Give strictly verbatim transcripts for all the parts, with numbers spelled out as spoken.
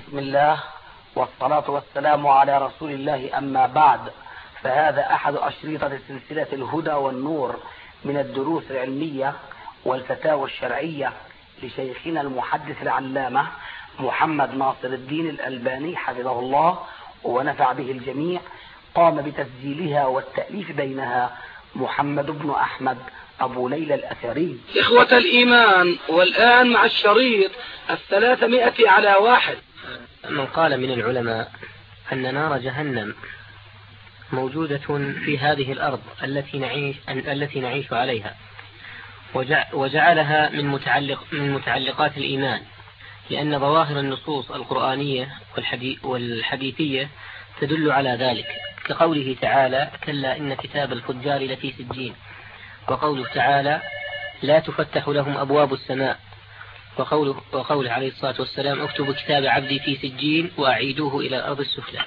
بسم الله والصلاة والسلام على رسول الله، أما بعد، فهذا أحد أشريطة سلسلة الهدى والنور من الدروس العلمية والفتاوى الشرعية لشيخنا المحدث العلامة محمد ناصر الدين الألباني حفظه الله ونفع به الجميع. قام بتسجيلها والتأليف بينها محمد بن أحمد أبو ليلى الأثري. إخوة الإيمان، والآن مع الشريط الثلاثمائة على واحد. من قال من العلماء أن نار جهنم موجودة في هذه الأرض التي نعيش, التي نعيش عليها، وجعلها من, متعلق من متعلقات الإيمان، لأن ظواهر النصوص القرآنية والحديثية تدل على ذلك، كقوله تعالى: كلا إن كتاب الفجار لفي سجين، وقوله تعالى: لا تفتح لهم أبواب السماء، وقوله, وقوله عليه الصلاة والسلام: اكتبوا كتاب عبدي في سجين وأعيدوه إلى الأرض السفلى.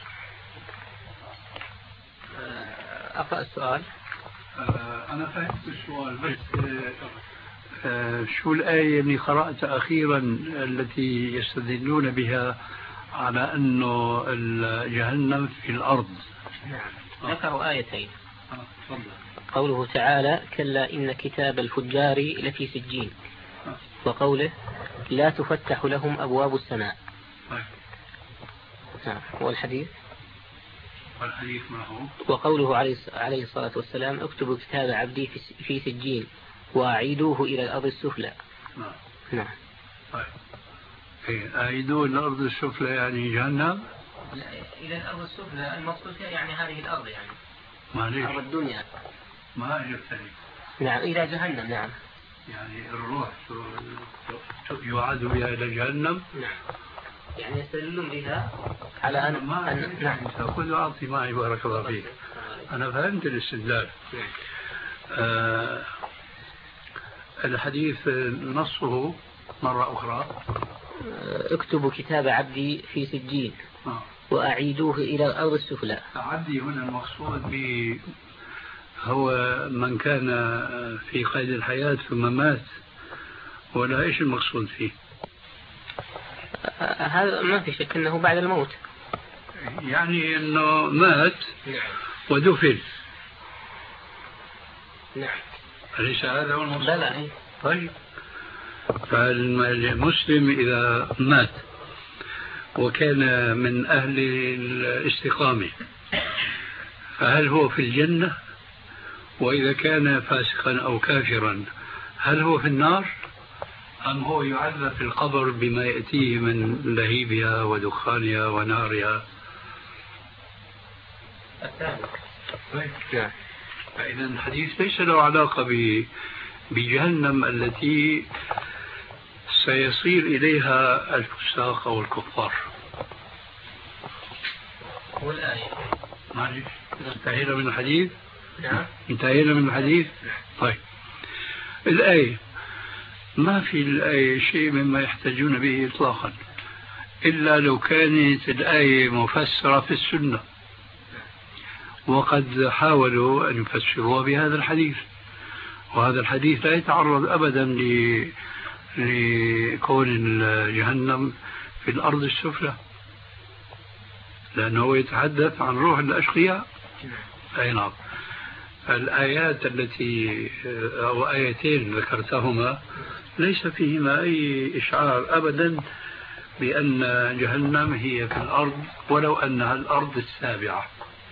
أقرأ السؤال. أنا فهمت السؤال، بس شو الآية اللي قرأت أخيرا التي يستدلون بها على أنه جهنم في الأرض؟ نعم، ذكروا آيتين. قوله تعالى: كلا إن كتاب الفجار لفي سجين، وقوله: لا تفتح لهم أبواب السماء. نعم. والحديث والحديث ما هو؟ وقوله عليه الصلاة والسلام: اكتبوا كتاب عبدي في سجين وأعيدوه إلى الأرض السفلى. نعم. نعم. طيب. إيه، أعيدوه إلى الأرض السفلى يعني جهنم؟ لا، إلى الأرض السفلى المقصود فيها يعني هذه الأرض، يعني معليش. أرض الدنيا. ما أجبتني. نعم، إلى جهنم. نعم. يعني الروح يعاد بها إلى جهنم. نعم. يعني يستدلون بها على أن ما أن نعم. خذ وأعطي معي بارك الله فيك. أنا فهمت الاستدلال. نعم. آه الحديث نصه مرة أخرى: اكتبوا كتاب عبدي في سجين آه. وأعيدوه إلى الأرض السفلى. عبدي هنا المقصود به هو من كان في قيد الحياة ثم مات، ولا إيش المقصود فيه؟ هذا ما في شك أنه بعد الموت، يعني أنه مات ودفن. نعم. أليس هذا هو المقصود؟ بلى. طيب، فالمسلم إذا مات وكان من أهل الاستقامة فهل هو في الجنة؟ وإذا كان فاسقا أو كافرا هل هو في النار؟ أم هو يعذب في القبر بما يأتيه من لهيبها ودخانها ونارها؟ نعم. فإذا الحديث ليس له علاقة بجهنم التي سيصير إليها الفساق أو الكفار. والآية معلش، انتهينا من الحديث. نعم. انتهينا من الحديث. طيب، الآية ما في الآية شيء مما يحتاجون به إطلاقا، إلا لو كانت الآية مفسرة في السنة، وقد حاولوا أن يفسروها بهذا الحديث، وهذا الحديث لا يتعرض أبدا لكون جهنم في الأرض السفلى، لأنه يتحدث عن روح الأشقياء. أي نعم. الآيات التي أو آيتين ذكرتهما ليس فيهما أي إشعار أبدا بأن جهنم هي في الأرض، ولو أنها الأرض السابعة.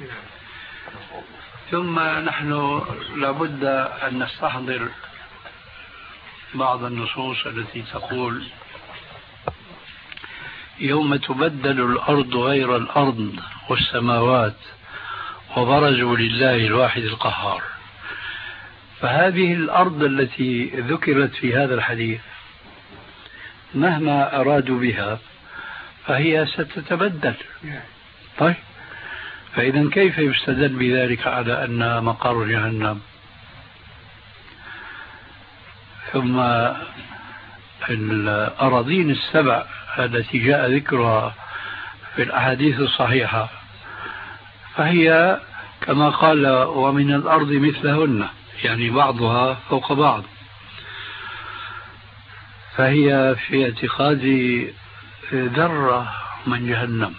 ثم نحن لابد أن نستحضر بعض النصوص التي تقول: يوم تبدل الأرض غير الأرض والسماوات وبرزوا لله الواحد القهار. فهذه الأرض التي ذكرت في هذا الحديث مهما أرادوا بها فهي ستتبدل. طيب، فإذا كيف يستدل بذلك على أن مقر جهنم؟ ثم الأراضين السبع التي جاء ذكرها في الأحاديث الصحيحة فهي كما قال: ومن الأرض مثلهن، يعني بعضها فوق بعض. فهي في اعتقادي ذرة من جهنم.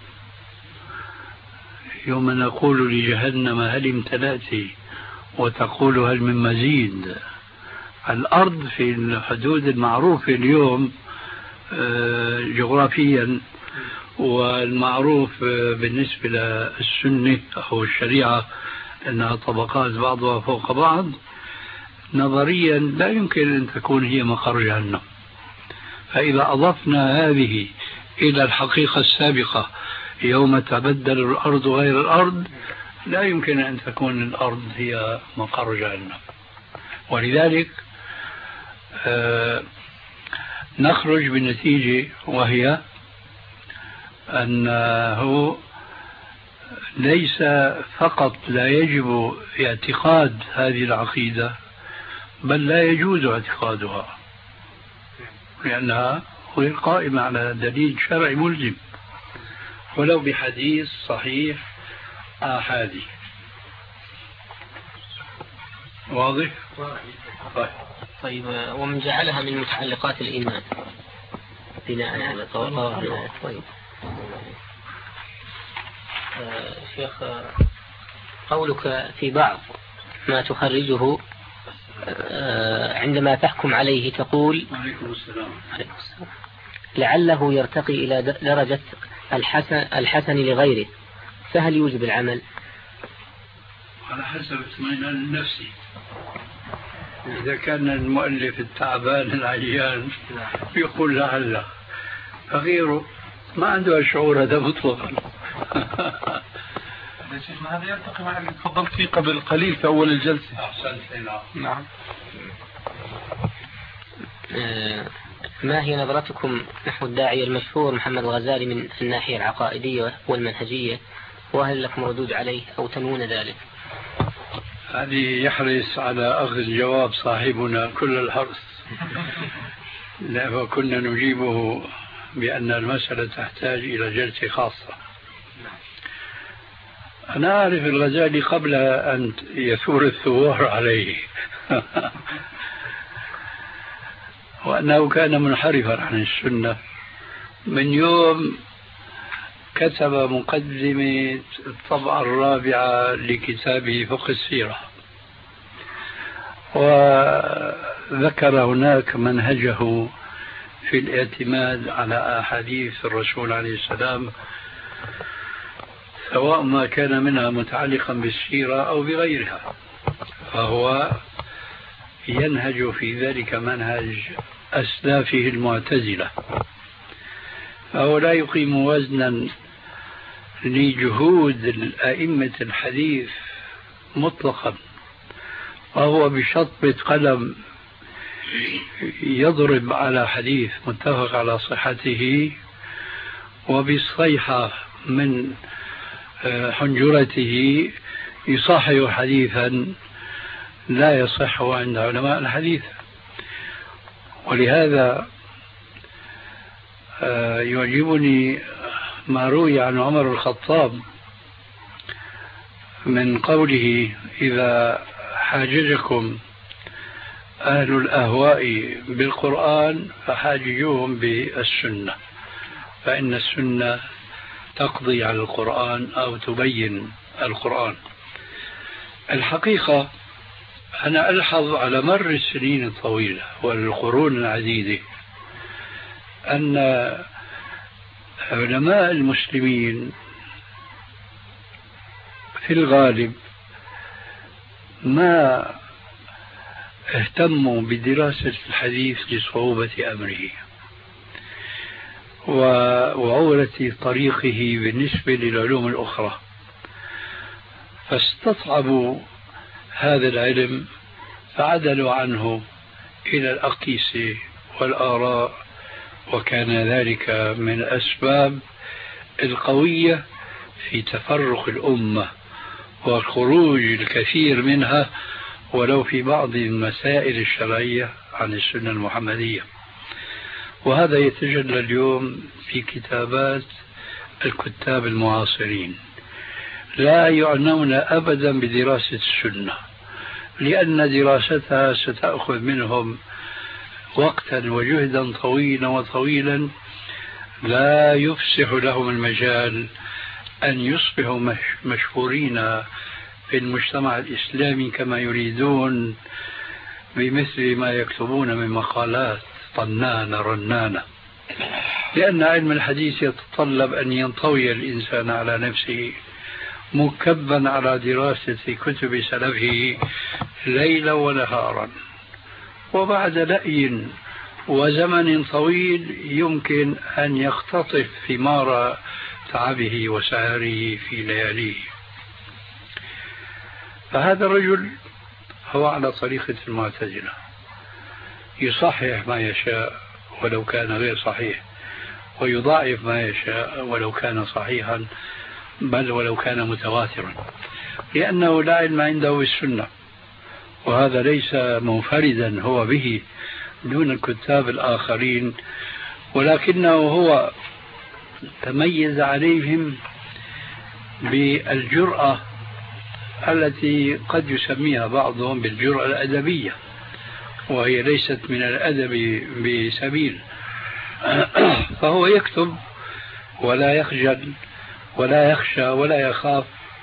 يوم نقول لجهنم هل امتلأت وتقول هل من مزيد. الأرض في الحدود المعروفة اليوم جغرافيا، والمعروف بالنسبة للسنة أو الشريعة أنها طبقات بعضها فوق بعض، نظريا لا يمكن أن تكون هي مقر جهنم. فإذا أضفنا هذه إلى الحقيقة السابقة يوم تبدل الأرض غير الأرض، لا يمكن أن تكون الأرض هي مقر جهنم. ولذلك آه نخرج بالنتيجة، وهي أنه ليس فقط لا يجب اعتقاد هذه العقيدة، بل لا يجوز اعتقادها، لأنها غير قائمة على دليل شرعي ملزم ولو بحديث صحيح آحادي. واضح؟ طيب. طيب، ومن جعلها من متعلقات الإيمان بناء على طواف الآيات. طيب آه شيخ، قولك في بعض ما تخرجه آه عندما تحكم عليه تقول عليكم السلام. عليكم السلام لعله يرتقي إلى درجة الحسن, الحسن لغيره، فهل يوجب العمل؟ على حسب اطمئنان النفسي. إذا كان المؤلف التعبان العيان يقول لعله، فغيره ما عنده الشعور هذا مطلقا. هذا يرتقي مع اللي تفضلت فيه قبل قليل في أول الجلسة. أحسنت. نعم. ما هي نظرتكم نحو الداعية المشهور محمد الغزالي من الناحية العقائدية والمنهجية، وهل لكم ردود عليه أو تنون ذلك؟ هذه يحرص على أخذ جواب صاحبنا كل الحرص، وكنا نجيبه بأن المسألة تحتاج إلى جلسة خاصة. أنا أعرف الغزالي قبل أن يثور الثوار عليه وأنه كان منحرفا عن السنة من يوم كتب مقدمة الطبعة الرابعة لكتابه فقه السيرة، وذكر هناك منهجه في الاعتماد على أحاديث الرسول عليه السلام، سواء ما كان منها متعلقا بالسيرة أو بغيرها، فهو ينهج في ذلك منهج أسلافه المعتزلة، فهو لا يقيم وزنا لجهود الأئمة الحديث مطلقا، وهو بشطبة قلم يضرب على حديث متفق على صحته، وبالصيحة من حنجرته يصحح حديثا لا يصح عند علماء الحديث. ولهذا يعجبني ما روي عن عمر الخطاب من قوله: إذا حاججكم أهل الأهواء بالقرآن فحاججوهم بالسنة، فإن السنة تقضي على القرآن أو تبين القرآن. الحقيقة أنا ألحظ على مر السنين الطويلة والقرون العديدة أن علماء المسلمين في الغالب ما اهتموا بدراسة الحديث لصعوبة أمره وعورة طريقه بالنسبة للعلوم الأخرى، فاستصعبوا هذا العلم فعدلوا عنه إلى الأقيسة والآراء، وكان ذلك من الأسباب القوية في تفرق الأمة وخروج الكثير منها ولو في بعض المسائل الشرعية عن السنة المحمدية. وهذا يتجلى اليوم في كتابات الكتاب المعاصرين، لا يعنون أبدا بدراسة السنة، لأن دراستها ستأخذ منهم وقتا وجهدا طويلا وطويلا لا يفسح لهم المجال أن يصبحوا مشهورين في المجتمع الإسلامي كما يريدون بمثل ما يكتبون من مقالات طنانة رنانة، لأن علم الحديث يتطلب أن ينطوي الإنسان على نفسه مكبا على دراسة كتب سلفه ليلا ونهارا، وبعد لأي وزمن طويل يمكن أن يختطف ثمار تعبه وسهره في لياليه. فهذا الرجل هو على طريقة المعتزلة، يصحح ما يشاء ولو كان غير صحيح، ويضاعف ما يشاء ولو كان صحيحا، بل ولو كان متواترا، لأنه لا علم عنده بالسنة، وهذا ليس منفردا هو به دون الكتاب الآخرين، ولكنه هو تميز عليهم بالجرأة التي قد يسميها بعضهم بالجرأة الأدبية، وهي ليست من الأدب بسبيل. فهو يكتب ولا يخجل ولا يخشى ولا يخاف،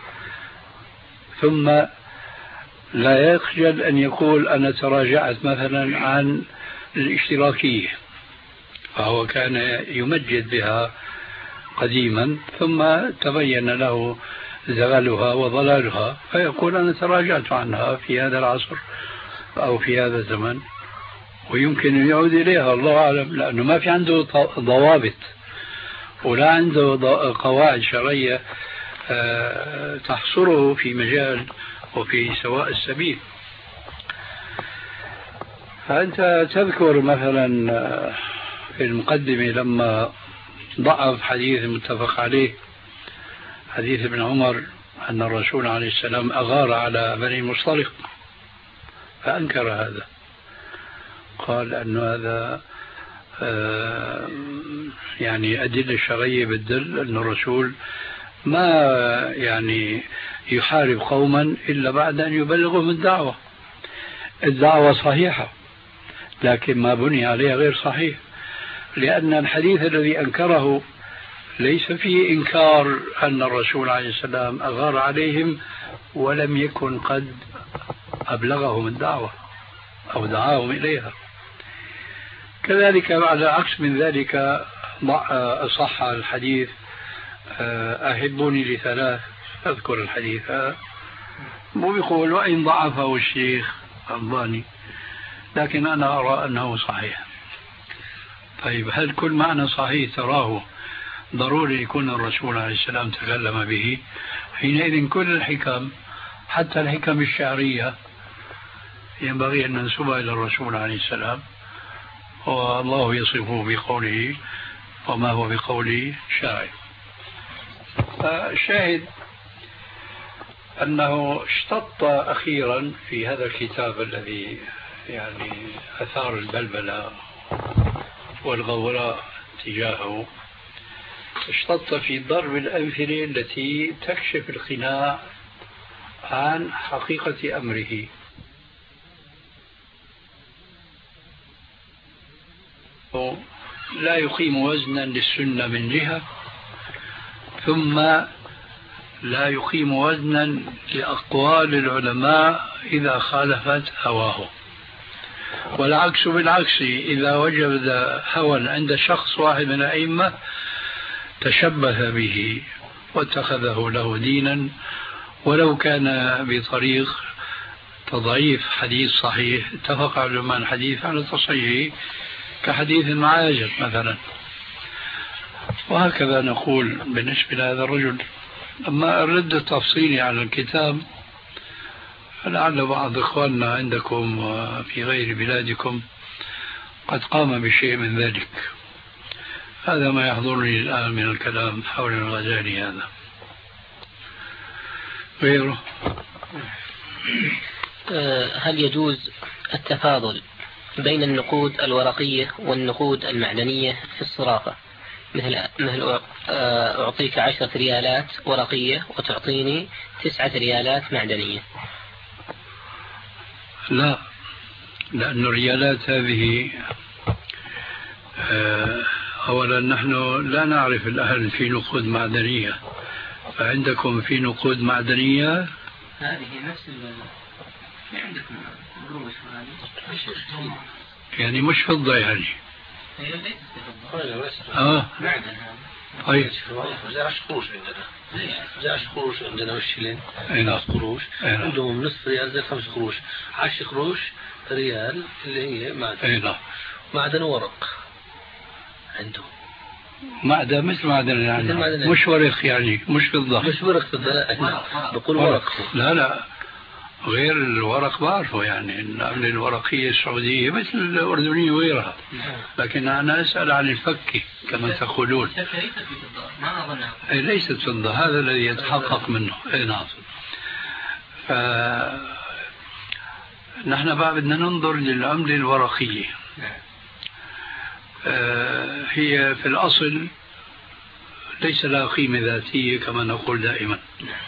ثم لا يخجل أن يقول أنا تراجعت مثلا عن الاشتراكية، فهو كان يمجد بها قديما ثم تبين له زغلها وضلالها، فيقول أنا تراجعت عنها في هذا العصر أو في هذا الزمن، ويمكن أن يعود إليها الله أعلم، لأنه ما في عنده ضوابط ولا عنده قواعد شرعية تحصره في مجال وفي سواء السبيل. فأنت تذكر مثلا في المقدمة لما ضعف حديث متفق عليه، حديث ابن عمر أن الرسول عليه السلام أغار على بني المصطلق، فأنكر هذا، قال أن هذا يعني أدلة الشرعية بتدل أن الرسول ما يعني يحارب قوما إلا بعد أن يبلغهم الدعوة. الدعوة صحيحة لكن ما بني عليها غير صحيح، لأن الحديث الذي أنكره ليس فيه إنكار أن الرسول عليه السلام أغار عليهم ولم يكن قد أبلغهم الدعوة أو دعاهم إليها. كذلك على عكس من ذلك أصح الحديث أحبوني لثلاث، أذكر الحديث مو بيقول وإن ضعفه الشيخ الألباني، لكن أنا أرى أنه صحيح. طيب هل كل معنى صحيح تراه ضروري يكون الرسول عليه السلام تكلم به؟ حينئذ كل الحكم حتى الحكم الشعرية ينبغي أن ننسبها إلى الرسول عليه السلام، والله يصفه بقوله وما هو بقول شاعر. الشاهد أنه اشتط أخيرا في هذا الكتاب الذي يعني أثار البلبلة والغوراء تجاهه، اشتط في ضرب الأمثلة التي تكشف القناع عن حقيقة أمره. لا يقيم وزنا للسنة من جهة، ثم لا يقيم وزنا لأقوال العلماء إذا خالفت هواه، والعكس بالعكس، إذا وجد هوى عند شخص واحد من الأئمة تشبه به واتخذه له دينا، ولو كان بطريق تضعيف حديث صحيح اتفق علماء الحديث على تصحيحه كحديث المعاجب مثلا. وهكذا نقول بالنسبة لهذا الرجل. أما الرد التفصيلي على الكتاب فلعل بعض إخواننا عندكم وفي غير بلادكم قد قام بشيء من ذلك. هذا ما يحضرني الآن من الكلام حول الغزالي. هذا غيره. هل يجوز التفاضل بين النقود الورقية والنقود المعدنية في الصرافة، مثل مثل أعطيك عشرة ريالات ورقية وتعطيني تسعة ريالات معدنية؟ لا، لأن الريالات هذه أولا نحن لا نعرف الآن في نقود معدنية، فعندكم في نقود معدنية؟ هذه نفس في عندكم قروش هذه يعني مش فضة يعني؟ هي ليست فضة. اه معدن هذا. طيب زي قروش عندنا، زي قروش عندنا والشيلين نعم قروش عندهم نصف ريال زي خمس قروش، عشر قروش ريال اللي هي معدن. نعم معدن ورق عندهم، معدن مثل معدن يعني معدن مش ورق يعني مش فضة. مش ورق فضة لا بقول ورق. لا لا غير الورق بعرفه يعني العملة الورقية السعودية مثل الأردنية وغيرها، لكن أنا أسأل عن الفكة كما تقولون. ما أظنها ليست فضة، هذا الذي يتحقق منه. نعم. فنحن بقى بدنا ننظر للعملة الورقية. هي في الأصل ليس لها قيمة ذاتية كما نقول دائما،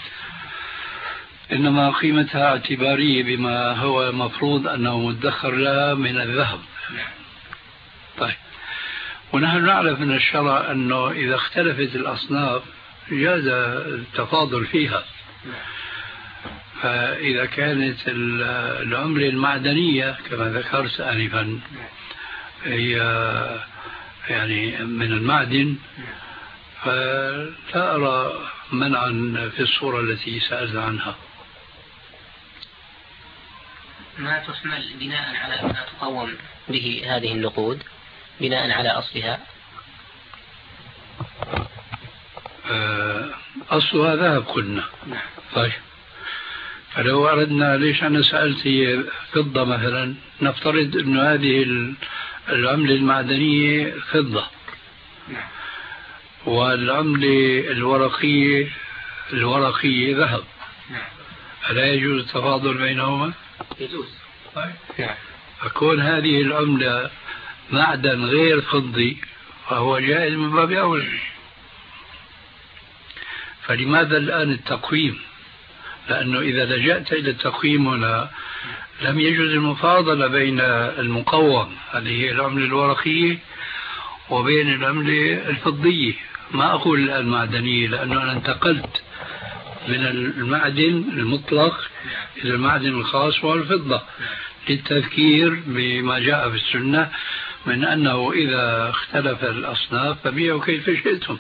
إنما قيمتها اعتبارية بما هو مفروض أنه مدخر لها من الذهب. طيب، ونحن نعرف من الشرع أنه إذا اختلفت الأصناف جاز التفاضل فيها. فإذا كانت العملة المعدنية كما ذكرت آنفا هي يعني من المعدن، فلا أرى منعا في الصورة التي سألت عنها. ما تحمل بناء على ما تقوم به هذه النقود بناء على أصلها؟ أصلها ذهب قلنا. طيب، فلو أردنا، ليش أنا سألت هي فضة مثلا، نفترض أن هذه العملة المعدنية فضة والعملة الورقية الورقية ذهب، ألا يجوز التفاضل بينهما؟ يجوز. طيب، فكون هذه العملة معدن غير فضي فهو جائز من باب أولى. فلماذا الآن التقويم؟ لأنه إذا لجأت إلى التقويم هنا لم يجوز المفاضلة بين المقوم اللي هي العملة الورقية وبين العملة الفضية. ما أقول الآن معدنية، لأنه أنا انتقلت من المعدن المطلق إلى المعدن الخاص والفضة للتذكير بما جاء في السنة من أنه إذا اختلف الأصناف فبيعوا كيف شئتم.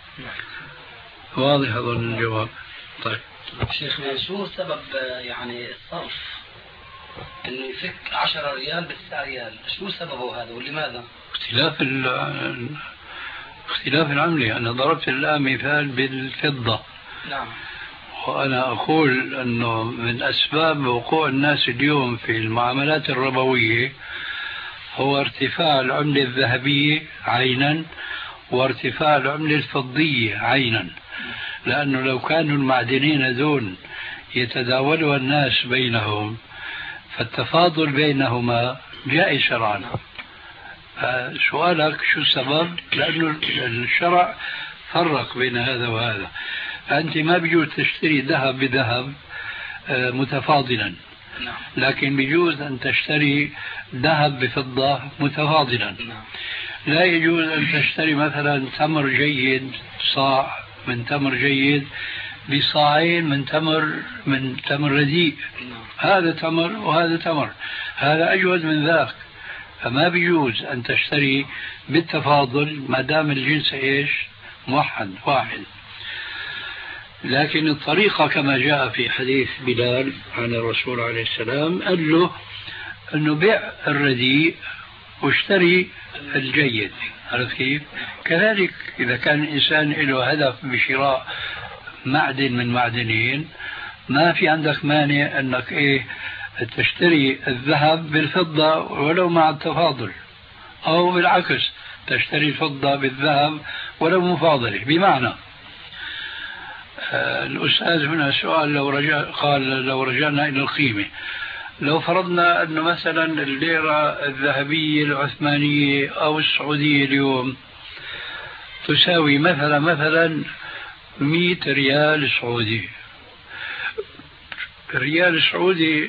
واضح أظن الجواب. طيب شيخنا، شو سبب يعني الصرف انه يفك عشرة ريال بتسعة ريال؟ شو سببه هذا ولماذا؟ اختلاف اختلاف العملة. أنا ضربت الآن مثال بالفضة. نعم. وأنا أقول أنه من أسباب وقوع الناس اليوم في المعاملات الربوية هو ارتفاع العملة الذهبية عينا وارتفاع العملة الفضية عينا، لأنه لو كانوا المعدنين دون يتداولها الناس بينهم فالتفاضل بينهما جائز شرعا. سؤالك شو السبب؟ لأنه الشرع فرق بين هذا وهذا. أنت ما بيجوز تشتري ذهب بذهب متفاضلا، لكن بيجوز أن تشتري ذهب بفضة متفاضلا. لا يجوز أن تشتري مثلا تمر جيد، صاع من تمر جيد بصاعين من تمر من تمر رديء. هذا تمر وهذا تمر، هذا أجود من ذاك. فما بيجوز أن تشتري بالتفاضل ما دام الجنس إيش موحد واحد. لكن الطريقة كما جاء في حديث بلال عن الرسول عليه السلام قال له أنه بيع الرديء واشتري الجيد. عرفت كيف؟ كذلك إذا كان الإنسان له هدف بشراء معدن من معدنين ما في عندك مانع أنك إيه تشتري الذهب بالفضة ولو مع التفاضل، أو بالعكس تشتري الفضة بالذهب ولو مفاضلة. بمعنى آه الأستاذ هنا سؤال لو رجع قال لو رجعنا إلى القيمة، لو فرضنا أنه مثلا الليرة الذهبية العثمانية أو السعودية اليوم تساوي مثلا مثلا مئة ريال سعودي. الريال السعودي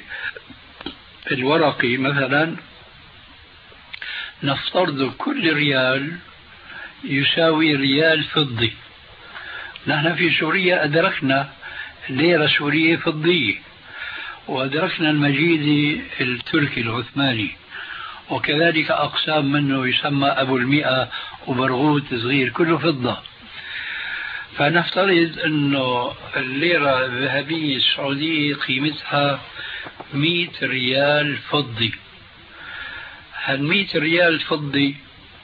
الورقي مثلا نفترض كل ريال يساوي ريال فضي. نحن في سوريا أدركنا ليرة سورية فضية، وأدركنا المجيدي التركي العثماني، وكذلك أقسام منه يسمى أبو المئة وبرغوث صغير كله فضة. فنفترض أنه الليرة الذهبية السعودية قيمتها مئة ريال فضي. هالمئة ريال فضي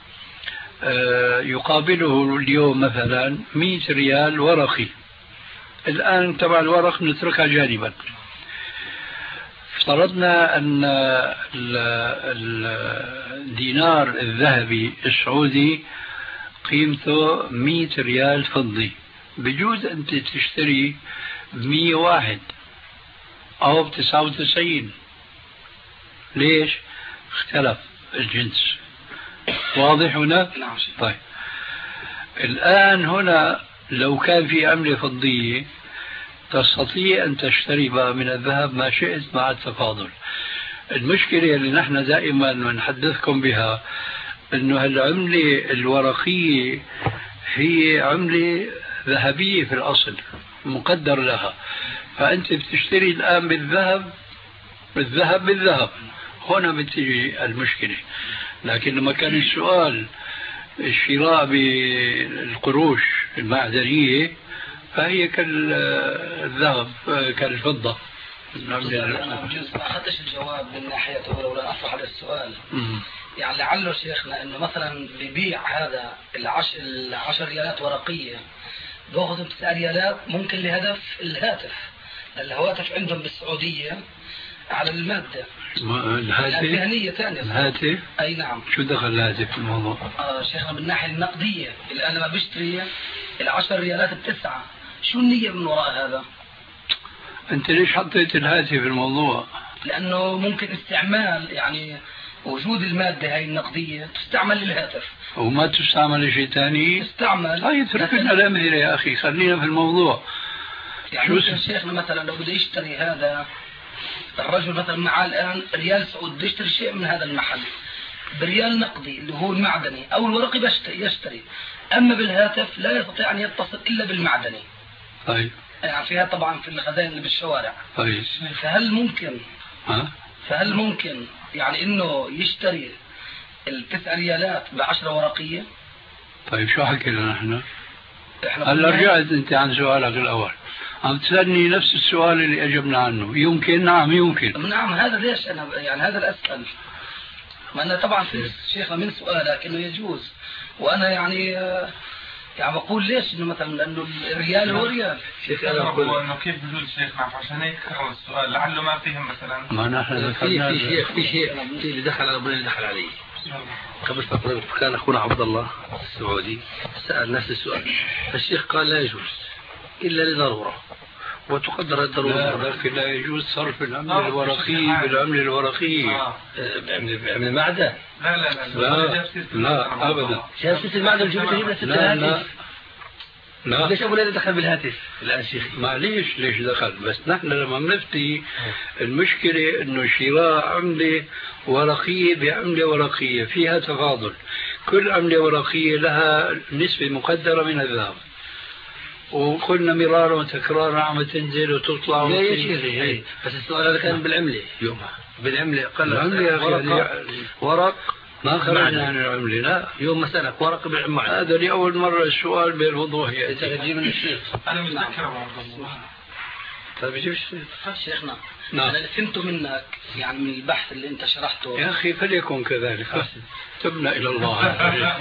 يقابله اليوم مثلا مئة ريال ورقي. الآن تبع الورق نتركها جانبا. افترضنا أن الدينار الذهبي السعودي قيمته مئة ريال فضي، بجوز أنت تشتري مئة واحد أو بتسعة وتسعين. ليش؟ اختلف الجنس. واضح هنا؟ نعم. طيب الآن هنا لو كان في عملة فضية تستطيع أن تشتري بقى من الذهب ما شئت مع التفاضل. المشكلة اللي نحن دائما نحدثكم بها أنه العملة الورقية هي عملة ذهبية في الأصل مقدر لها، فأنت بتشتري الآن بالذهب بالذهب بالذهب. هنا بتجي المشكلة. لكن لما كان السؤال الشراء بالقروش المعدنية فهي كالذهب كالفضة. أنا بجوز ما أخذتش الجواب من ناحيته ولولا أطرح على السؤال. م- يعني لعله شيخنا إنه مثلا ببيع هذا العشر العشر ريالات ورقية بأخذ تسع ريالات ممكن لهدف الهاتف. الهواتف عندهم بالسعودية على المادة الهاتف مهنية ثانية. الهاتف أي نعم. شو دخل الهاتف في الموضوع؟ آه شيخنا من الناحية النقدية الآن لما بشتري العشر ريالات التسعة شو النية من وراء هذا؟ أنت ليش حطيت الهاتف في الموضوع؟ لأنه ممكن استعمال يعني وجود المادة هاي النقدية تستعمل للهاتف وما تستعمل لشيء ثاني. تستعمل. طيب تركنا الأمثلة يا أخي، خلينا في الموضوع. يعني مثلا شيخنا مثلا لو بده يشتري هذا الرجل مثلا معاه الآن ريال سعودي بده يشتري شيء من هذا المحل بريال نقدي اللي هو المعدني أو الورقي يشتري، أما بالهاتف لا يستطيع أن يتصل إلا بالمعدني. طيب يعني فيها طبعا في الخزائن اللي بالشوارع. طيب فهل ممكن ها؟ فهل ممكن يعني إنه يشتري التسع ريالات بعشرة ورقية؟ طيب شو حكينا نحن؟ هلا رجعت أنت عن سؤالك الأول، عم تسألني نفس السؤال اللي أجبنا عنه. يمكن؟ نعم يمكن. نعم. هذا ليش أنا يعني هذا الأسئل ما أنا طبعا في شيخنا من سؤالك إنه يجوز، وأنا يعني يعني بقول ليش إنه مثلا لأنه الريال هو ريال. شيخ أنا أقول إنه كيف بجوز شيخ نعم عشان هيك كرر السؤال لعله ما فهم مثلا. ما نحن في في شيخ في شيء في اللي دخل على اللي دخل علي قبل فترة. كان أخونا عبد الله السعودي سأل نفس السؤال، فالشيخ قال لا يجوز إلا لضرورة وتقدر الضرورة. لكن لا يجوز صرف العملة الورقية بالعملة الورقية. آه. بعمل المعدن. لا لا لا لا لا أبدا. شايف ست المعدن جبت جبت ست الهاتف. لا ليش أبو ليلى دخل بالهاتف الآن شيخ؟ معليش ليش دخل، بس نحن لما بنفتي المشكلة إنه شراء عملة ورقية بعملة ورقية فيها تفاضل. كل عملة ورقية لها نسبة مقدرة من الذهب، وقلنا مرارا وتكرارا عم تنزل وتطلع. لا يا شيخ بس السؤال هذا كان بالعملة يومها بالعملة قال ورق ورق ما خرجنا عن العملة. لا يوم مسألة ورق بالعملة. هذا لأول مرة السؤال بالوضوح أنت تجيب من الشيخ. أنا متذكر عبد الله. طيب جيب شيخنا نعم. أنا اللي فهمته منك يعني من البحث اللي أنت شرحته يا أخي فليكن كذلك، تبنا إلى الله.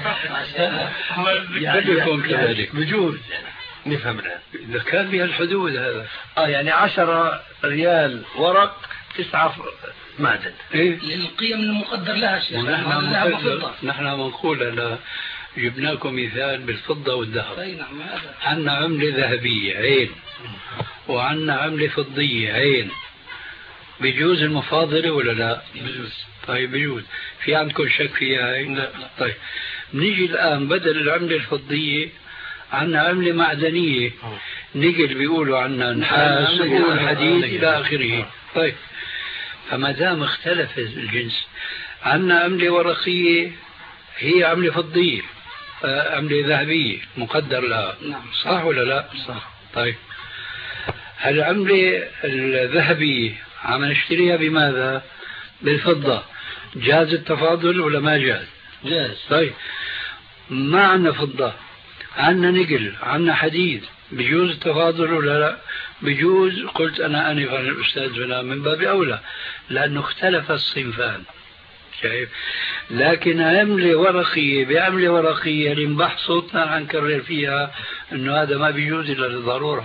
فليكن كذلك بجوز نفهم الآن إذا كان بهالحدود هذا. آه يعني عشرة ريال ورق تسعة معدن. إيه؟ للقيم المقدر لها شيخ. نحن نحن منقول أنا جبناكم مثال بالفضة والذهب. أي نعم. هذا عنا عملة ذهبية عين وعنا عملة فضية عين. بيجوز المفاضلة ولا لا؟ بيجوز. طيب بيجوز. في عندكم شك فيها هاي؟ لا. طيب نيجي الآن بدل العملة الفضية عنا عملة معدنية. نقل بيقولوا عنا نحاس والحديد إلى آخره. طيب فما دام اختلف الجنس، عنا عملة ورقية هي عملة فضية عملة ذهبية مقدر لها. نعم. صح ولا لا؟ صح. طيب هالعملة الذهبية عم نشتريها بماذا؟ بالفضة. جاز التفاضل ولا ما جاز؟ جاز. طيب ما عندنا فضة، عندنا نقل، عندنا حديد، بجوز التفاضل ولا لا؟ بجوز. قلت أنا آنفا الأستاذ هنا من باب أولى لأنه اختلف الصنفان. شايف؟ لكن عملة ورقية بعملة ورقية اللي نبح صوتنا عن كرر فيها أنه هذا ما بيجوز إلا للضرورة.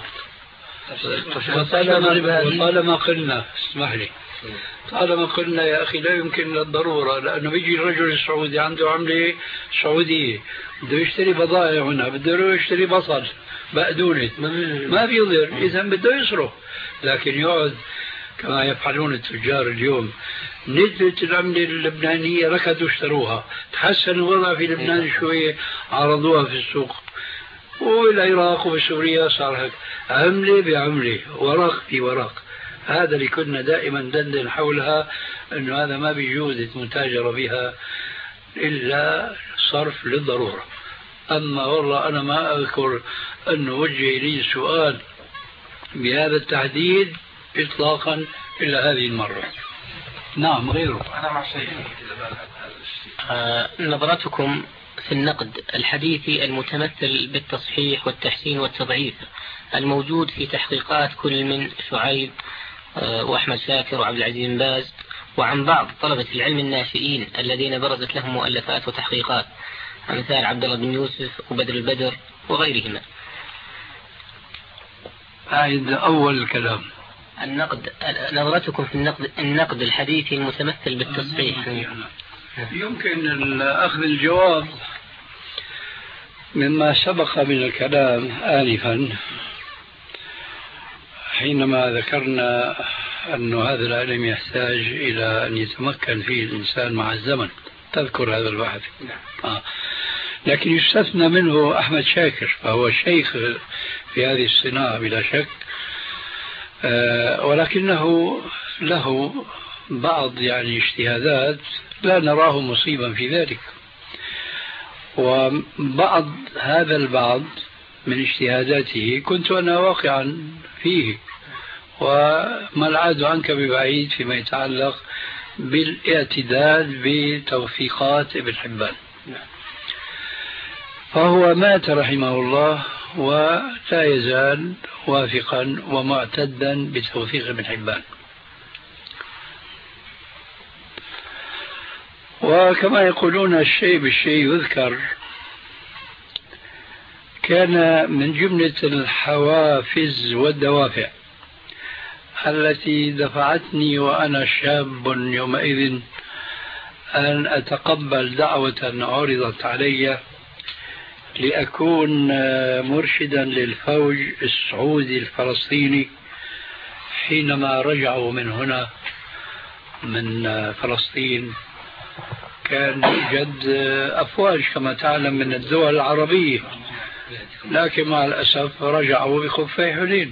وطالما وطالما قلنا اسمح لي طالما قلنا يا أخي لا يمكن للضرورة، لأنه بيجي الرجل السعودي عنده عملة سعودية بده يشتري بضائع هنا، بده يشتري بصل بقدونة ما بيضر، إذا بده يصرف. لكن يقعد كما يفعلون التجار اليوم، نزلت العملة اللبنانية ركضوا اشتروها، تحسن الوضع في لبنان شوية عرضوها في السوق، والعراق وسوريا صار هيك، عملة بعملة ورق بورق. هذا اللي كنا دائما ندندن حولها، انه هذا ما بيجوز المتاجرة بها الا صرف للضرورة. اما والله انا ما اذكر انه وجه لي سؤال بهذا التحديد اطلاقا الا هذه المرة. نعم غيره. انا مع شيء. آه نظرتكم في النقد الحديثي المتمثل بالتصحيح والتحسين والتضعيف الموجود في تحقيقات كل من شعيب وأحمد شاكر وعبد العزيز بن باز، وعن بعض طلبة العلم الناشئين الذين برزت لهم مؤلفات وتحقيقات أمثال عبد الله بن يوسف وبدر البدر وغيرهما. أعد أول الكلام. النقد نظرتكم في النقد النقد الحديثي المتمثل بالتصحيح. يمكن أخذ الجواب مما سبق من الكلام آنفا حينما ذكرنا أن هذا العلم يحتاج إلى أن يتمكن فيه الإنسان مع الزمن. تذكر هذا البحث. آه. لكن يستثنى منه أحمد شاكر، فهو شيخ في هذه الصناعة بلا شك، آه ولكنه له بعض يعني اجتهادات لا نراه مصيبا في ذلك، وبعض هذا البعض من اجتهاداته كنت أنا واقعا فيه، وما العاد عنك ببعيد فيما يتعلق بالاعتداد بتوفيقات ابن حبان. فهو مات رحمه الله ولا يزال وافقا ومعتدا بتوفيق ابن حبان. وكما يقولون الشيء بالشيء يذكر، كان من جملة الحوافز والدوافع التي دفعتني وأنا شاب يومئذ أن أتقبل دعوة عرضت علي لأكون مرشدا للفوج السعودي الفلسطيني حينما رجعوا من هنا من فلسطين. كان يوجد أفواج كما تعلم من الدول العربية، لكن مع الأسف رجعوا بخفي حنين.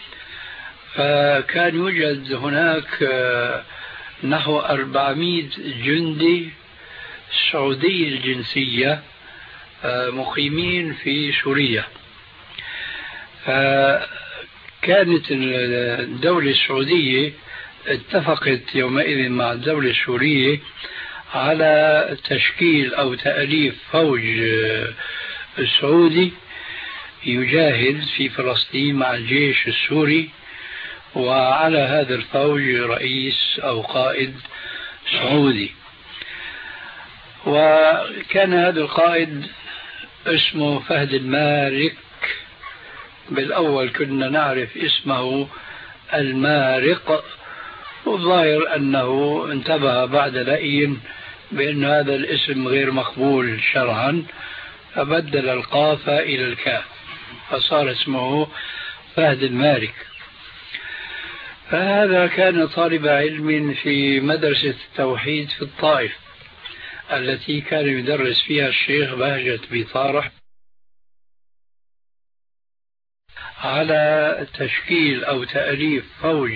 فكان يوجد هناك نحو أربعمائة جندي سعودي الجنسية مقيمين في سوريا. فكانت الدولة السعودية اتفقت يومئذ مع الدولة السورية على تشكيل أو تأليف فوج سعودي يجاهد في فلسطين مع الجيش السوري، وعلى هذا الفوج رئيس أو قائد سعودي. وكان هذا القائد اسمه فهد المارك. بالأول كنا نعرف اسمه المارق، والظاهر أنه انتبه بعد لئيم بأن هذا الاسم غير مقبول شرعا، فبدل القاف إلى الكاف فصار اسمه فهد المارك. فهذا كان طالب علم في مدرسة التوحيد في الطائف التي كان يدرس فيها الشيخ بهجة بيطارح على تشكيل أو تأليف فوج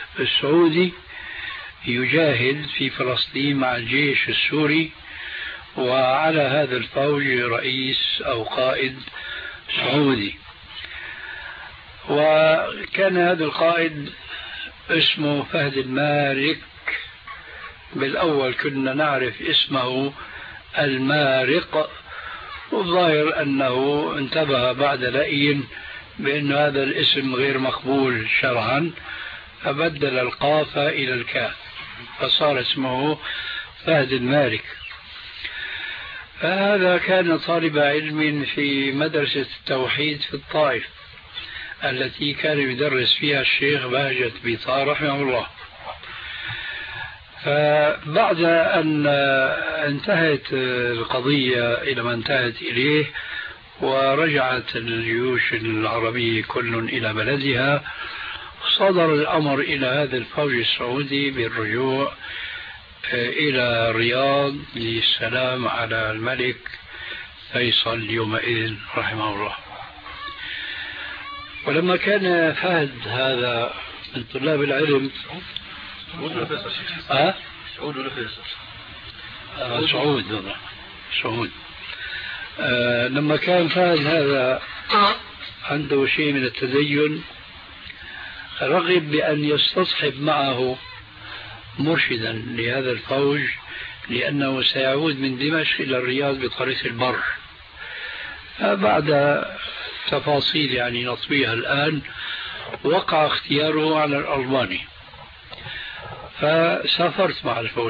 السعودي يجاهد في فلسطين مع الجيش السوري، وعلى هذا الفوج رئيس أو قائد سعودي. وكان هذا القائد اسمه فهد المارك. بالأول كنا نعرف اسمه المارق، والظاهر أنه انتبه بعد لئيم بأن هذا الاسم غير مقبول شرعا، فبدل القاف إلى الكاف فصار اسمه فهد المارك. فهذا كان طالب علم في مدرسة التوحيد في الطائف التي كان يدرس فيها الشيخ بهجت بيطار رحمه الله. فبعد أن انتهت القضية إلى ما انتهت إليه ورجعت الجيوش العربية كل إلى بلدها، صدر الأمر إلى هذا الفوج السعودي بالرجوع إلى الرياض للسلام على الملك فيصل يومئذ رحمه الله. ولما كان فهد هذا من طلاب العلم أه؟ سعود ولا فيصل؟ آه سعود سعود آه لما كان فهد هذا عنده شيء من التدين، رغب بأن يستصحب معه مرشدا لهذا الفوج، لأنه سيعود من دمشق إلى الرياض بطريق البر. بعد تفاصيل يعني نطويها الآن وقع اختياره على الألماني، فسافرت مع الفوج.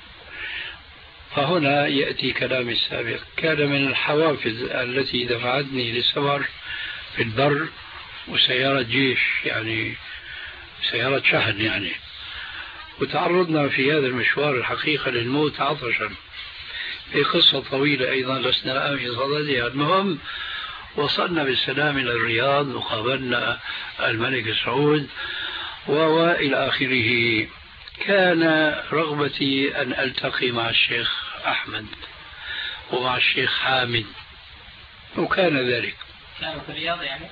فهنا يأتي كلامي السابق. كان من الحوافز التي دفعتني للسفر في البر وسيارة جيش، يعني سيارة شحن يعني. وتعرضنا في هذا المشوار الحقيقة للموت عطشا، في قصة طويلة أيضا لسنا الآن في صددها. المهم وصلنا بالسلام إلى الرياض وقابلنا الملك سعود وإلى آخره. كان رغبتي أن ألتقي مع الشيخ أحمد ومع الشيخ حامد، وكان ذلك. كانوا في الرياض يعني؟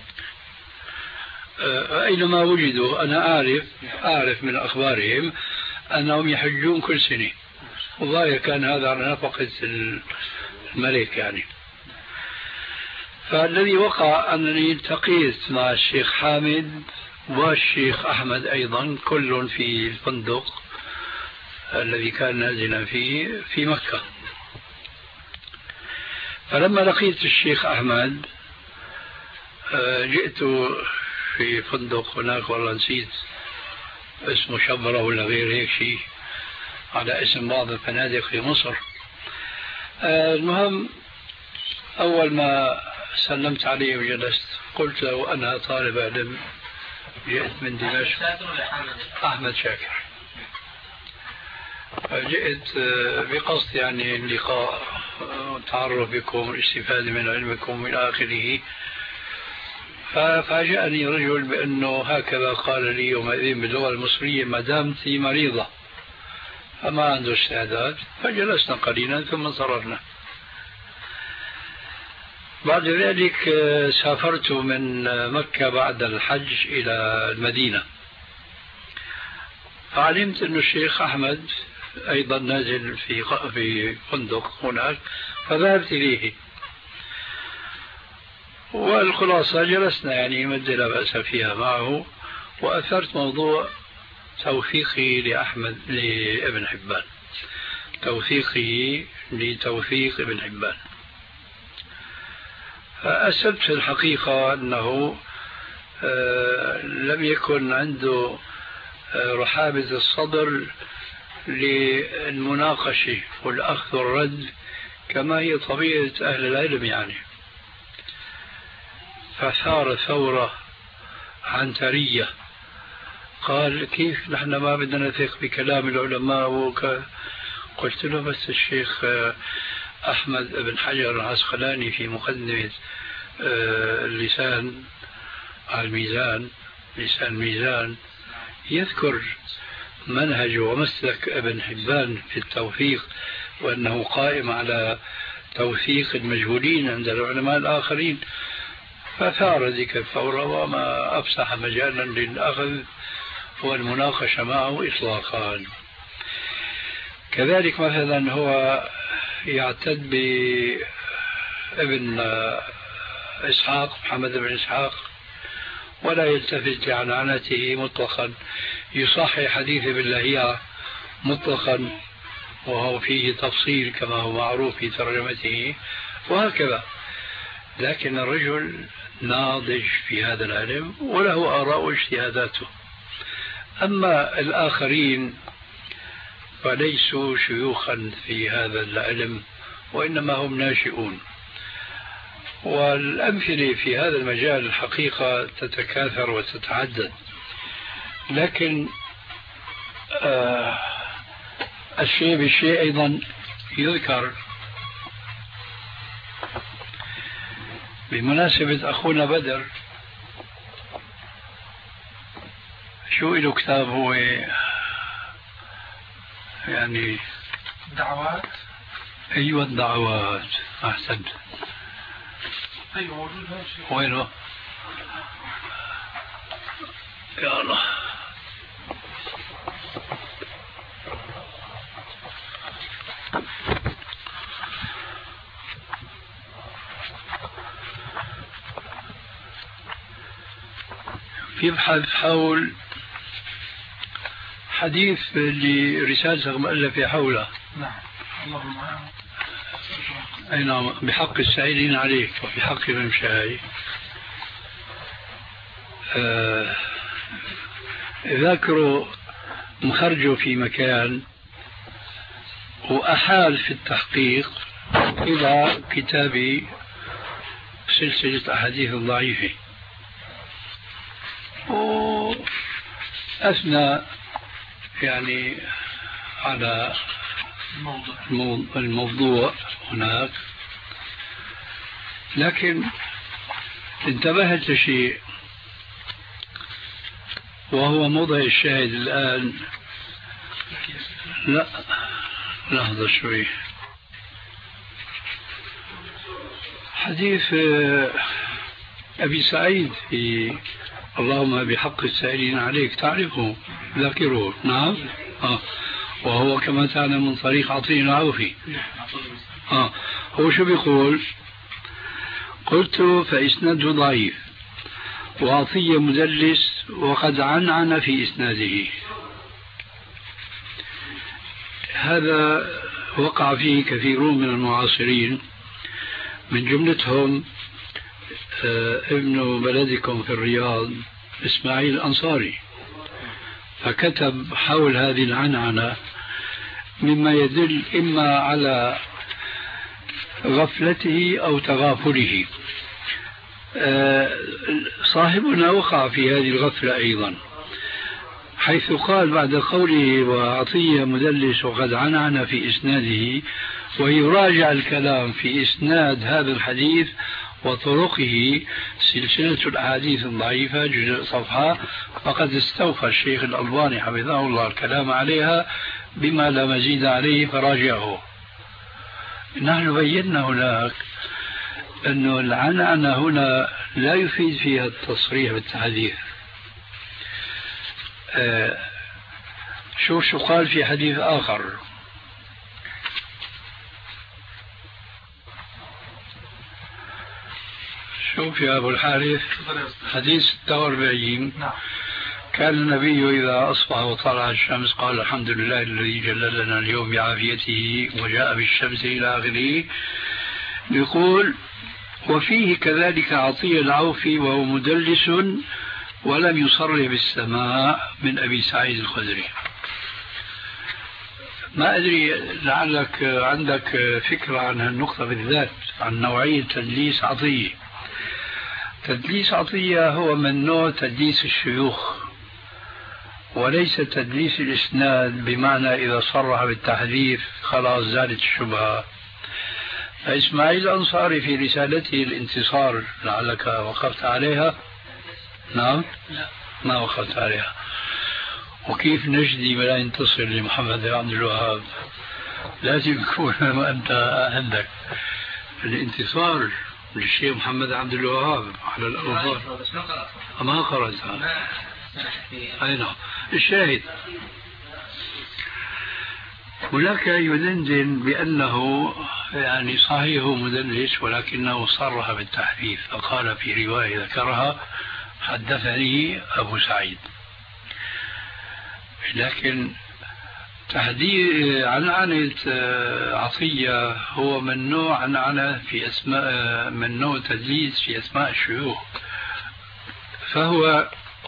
أينما وجدوا. أنا أعرف أعرف من أخبارهم أنهم يحجون كل سنة، وظاهر كان هذا على نفقة الملك يعني. فالذي وقع أنني التقيت مع الشيخ حامد والشيخ أحمد أيضا، كل في الفندق الذي كان نازلا فيه في مكة. فلما لقيت الشيخ أحمد جئت في فندق هناك، والله نسيت اسمه، شبرة ولا غير هيك شيء، على اسم بعض الفنادق في مصر. المهم أول ما سلمت عليه وجلست قلت له أنا طالب علم جئت من دمشق. أحمد شاكر. جئت بقصد يعني اللقاء والتعرف بكم والاستفادة من علمكم إلى آخره. ففاجأني رجل بأنه هكذا قال لي يومئذ باللغة المصرية: مدامتي مريضة، فما عنده استعداد. فجلسنا قليلا ثم انصرفنا. بعد ذلك سافرت من مكة بعد الحج إلى المدينة، فعلمت أن الشيخ أحمد أيضا نازل في في فندق هناك، فذهبت إليه. والخلاصة جلسنا يعني مدة لا بأس فيها معه، وأثرت موضوع توثيقي لأحمد لابن حبان، توثيقه لتوثيق ابن حبان. فأسبت في الحقيقة أنه لم يكن عنده رحابة الصدر للمناقشة والأخذ والرد كما هي طبيعة أهل العلم يعني. فثار ثورة عنترية، قال: كيف نحن ما بدنا نثق بكلام العلماء وك... قلت له: بس الشيخ أحمد بن حجر العسقلاني في مقدمة اللسان على الميزان، لسان الميزان، يذكر منهج ومسلك ابن حبان في التوثيق، وأنه قائم على توثيق المجهولين عند العلماء الآخرين. فثار ذيك الثورة وما أفسح مجالا للأخذ والمناقشة معه إطلاقا. كذلك مثلا هو يعتد بابن إسحاق محمد بن إسحاق ولا يلتفت لعنعنته مطلقا، يصحي حديث باللهيعة مطلقا وهو فيه تفصيل كما هو معروف في ترجمته وهكذا. لكن الرجل ناضج في هذا العلم وله آراء واجتهاداته. أما الآخرين فليسوا شيوخا في هذا العلم وإنما هم ناشئون، والأمثلة في هذا المجال الحقيقة تتكاثر وتتعدد. لكن آه الشيء بالشيء أيضا يذكر. بمناسبة أخونا بدر، شو له كتاب هو يعني دعوات؟ أيوة الدعوات، أحسنت. أيوة موجود هون. وينه؟ يا الله. يبحث حول حديث لرسالة مؤلفة حوله. نعم. الله المعين. أي نعم. بحق السائلين عليك وبحق من شاء. آه ذاكروا مخرجه في مكان وأحال في التحقيق إلى كتاب سلسلة أحاديث ضعيفة، وأثنى يعني على الموضوع هناك. لكن انتبهت لشيء وهو موضع الشاهد الآن. لا لحظة شوي. حديث أبي سعيد في اللهم بحق السائلين عليك، تعرفه ذاكره؟ نعم. آه. وهو كما تعلم من طريق عطية العوفي. آه. هو شو بيقول؟ قلت فإسناده ضعيف وعطية مدلس وقد عنعن في إسناده. هذا وقع فيه كثيرون من المعاصرين، من جملتهم ابن بلدكم في الرياض إسماعيل الأنصاري، فكتب حول هذه العنعنة مما يدل إما على غفلته أو تغافله. صاحبنا وقع في هذه الغفلة أيضا، حيث قال بعد قوله وعطية مدلس وقد عنعن في إسناده، ويراجع الكلام في إسناد هذا الحديث وطرقه سلسلة الأحاديث الضعيفة جزء صفحة، فقد استوفى الشيخ الألباني حفظه الله الكلام عليها بما لا مزيد عليه فراجعه. نحن بينا هناك أن العنعنة هنا لا يفيد فيها التصريح بالتحديث. آه شوف شو قال في حديث آخر. شوف يا أبو الحارث، حديث ستة وأربعين. كان النبي إذا أصبح وطلع الشمس قال الحمد لله الذي جللنا اليوم بعافيته وجاء بالشمس إلى آخره. يقول وفيه كذلك عطية العوفي وهو مدلس ولم يصرح بالسماع من أبي سعيد الخدري. ما أدري لعلك عندك فكرة عن النقطة بالذات، عن نوعية تدليس عطية. تدليس عطية هو من نوع تدليس الشيوخ، وليس تدليس الإسناد بمعنى إذا صرح بالتحديث خلاص زالت الشبهة. إسماعيل الأنصاري في رسالته الانتصار لعلك وقفت عليها. نعم لا ما وقفت عليها. وكيف نجدي ولا ينتصر لمحمد عبد الوهاب؟ لازم يكون أنت عندك الانتصار للشيخ محمد عبد الوهاب على الأوضاع. ما قرأتها. أي نعم. الشاهد هناك يدندن بأنه يعني صحيح هو مدلس ولكنه صرح بالتحريف، فقال في رواية ذكرها حدثني أبو سعيد. لكن تحديد عنعنة عطية هو من نوع عنعنة في أسماء، من نوع تدليس في أسماء الشيوخ. فهو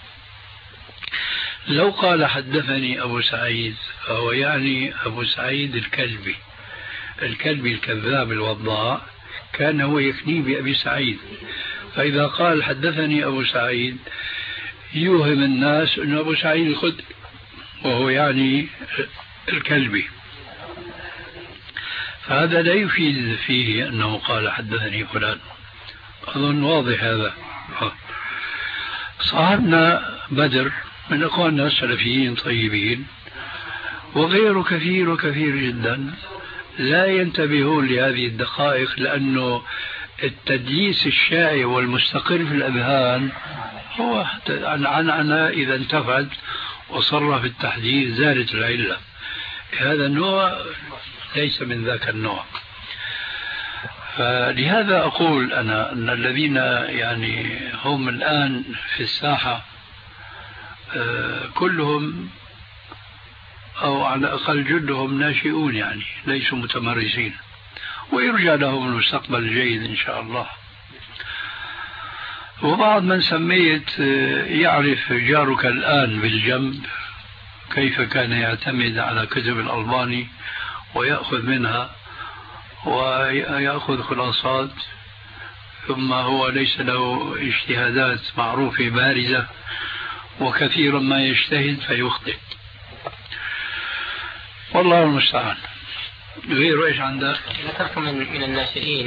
لو قال حدثني أبو سعيد فهو يعني أبو سعيد الكلبي، الكلبي الكذاب الوضاع كان هو يكنيه بأبي سعيد. فإذا قال حدثني أبو سعيد يوهم الناس أن أبو سعيد الخدري وهو يعني الكلبي، فهذا لا يفيد فيه أنه قال حدثني فلان. أظن واضح هذا. صاحبنا بدر من أخواننا السلفيين طيبين وغيره كثير وكثير جدا لا ينتبهون لهذه الدقائق، لأنه التدليس الشائع والمستقر في الأذهان هو عنعنة إذا انتفت وصرح في التحديث زالت العلة. هذا النوع ليس من ذاك النوع. فلهذا أقول أنا أن الذين يعني هم الآن في الساحة كلهم أو على الأقل جلهم ناشئون، يعني ليسوا متمرسين، ويرجى لهم المستقبل الجيد إن شاء الله. وبعض من سميت يعرف جارك الآن بالجنب كيف كان يعتمد على كتب الألباني ويأخذ منها ويأخذ خلاصات، ثم هو ليس له اجتهادات معروفة بارزة، وكثيرا ما يجتهد فيخطئ. والله المستعان. غير ايش عندك؟ ذكرتم من, من الناشئين،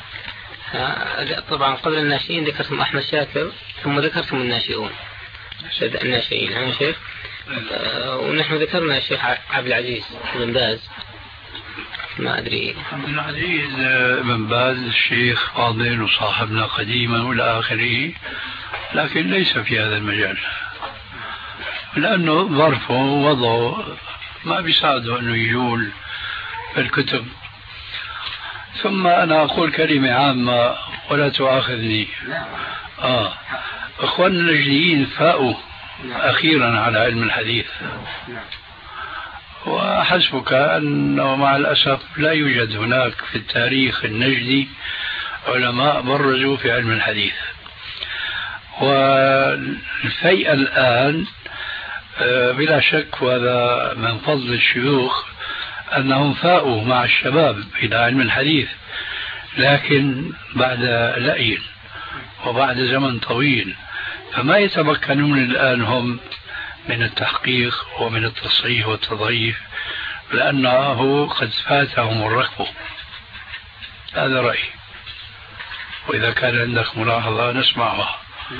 طبعا قبل الناشئين ذكرتم أحمد شاكر ثم ذكرتم الناشئون الناشئين ها شيخ. ونحن ذكرنا الشيخ عبد العزيز بن باز، ما أدري. عبد العزيز بن باز الشيخ فاضل وصاحبنا قديما والى آخره، لكن ليس في هذا المجال لأنه ظرفه ووضعه ما بيساعده أنه يجول في الكتب. ثم أنا أقول كلمة عامة ولا تؤاخذني. آه أخواننا النجديين فاؤوا أخيرا على علم الحديث، وحسبك أنه مع الأسف لا يوجد هناك في التاريخ النجدي علماء برزوا في علم الحديث. والفيء الآن بلا شك، وهذا من فضل الشيوخ أنهم فاؤوا مع الشباب إلى علم الحديث، لكن بعد لأي وبعد زمن طويل، فما يتمكنون الآن هم من التحقيق ومن التصحيح والتضعيف، لأنه قد فاتهم الركب. هذا رأيي، وإذا كان عندك ملاحظة نسمعها.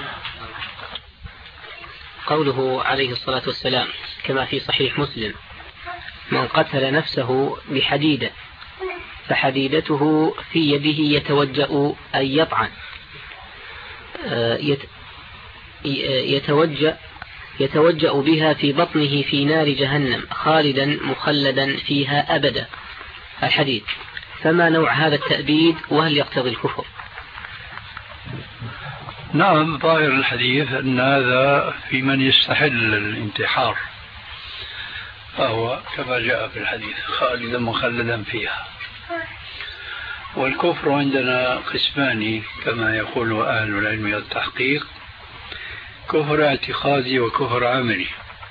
قوله عليه الصلاة والسلام كما في صحيح مسلم: من قتل نفسه بحديدة فحديدته في يده يتوجأ أن يطعن يتوجأ يتوجأ بها في بطنه في نار جهنم خالدا مخلدا فيها أبدا. الحديث. فما نوع هذا التأبيد وهل يقتضي الكفر؟ نعم، ظاهر الحديث أن هذا في من يستحل الانتحار، فهو كما جاء في الحديث خالدا مخلدا فيها. والكفر عندنا قسمان كما يقول أهل العلم والتحقيق: كفر اعتقادي وكفر عملي.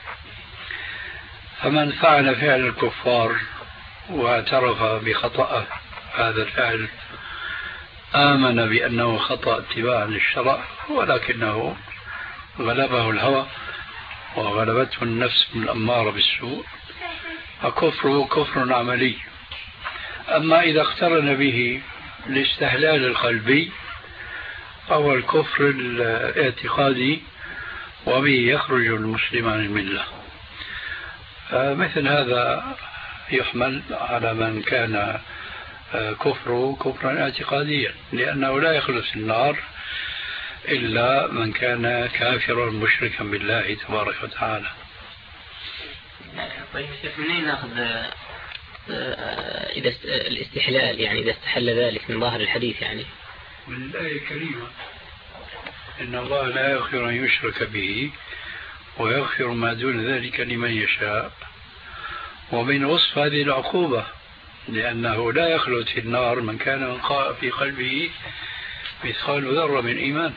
فمن فعل فعل الكفار واعترف بخطأه هذا الفعل، آمن بأنه خطأ اتباعا للشرع، ولكنه غلبه الهوى وغلبته النفس الأمارة بالسوء، فكفره كفر عملي. أما إذا اقترن به الاستحلال القلبي فهو الكفر الاعتقادي، وبه يخرج المسلم عن الملة. مثل هذا يحمل على من كان كفره كفرا اعتقاديا، لأنه لا يخلص النار إلا من كان كافرا مشركا بالله تبارك وتعالى. طيب شيخ، منين ناخذ إذا الاستحلال يعني إذا استحل ذلك من ظاهر الحديث يعني من الآية الكريمة إن الله لا يغفر أن يشرك به ويغفر ما دون ذلك لمن يشاء، ومن وصف هذه العقوبة لأنه لا يخلد في النار من كان في قلبه مثقال ذرة من إيمان.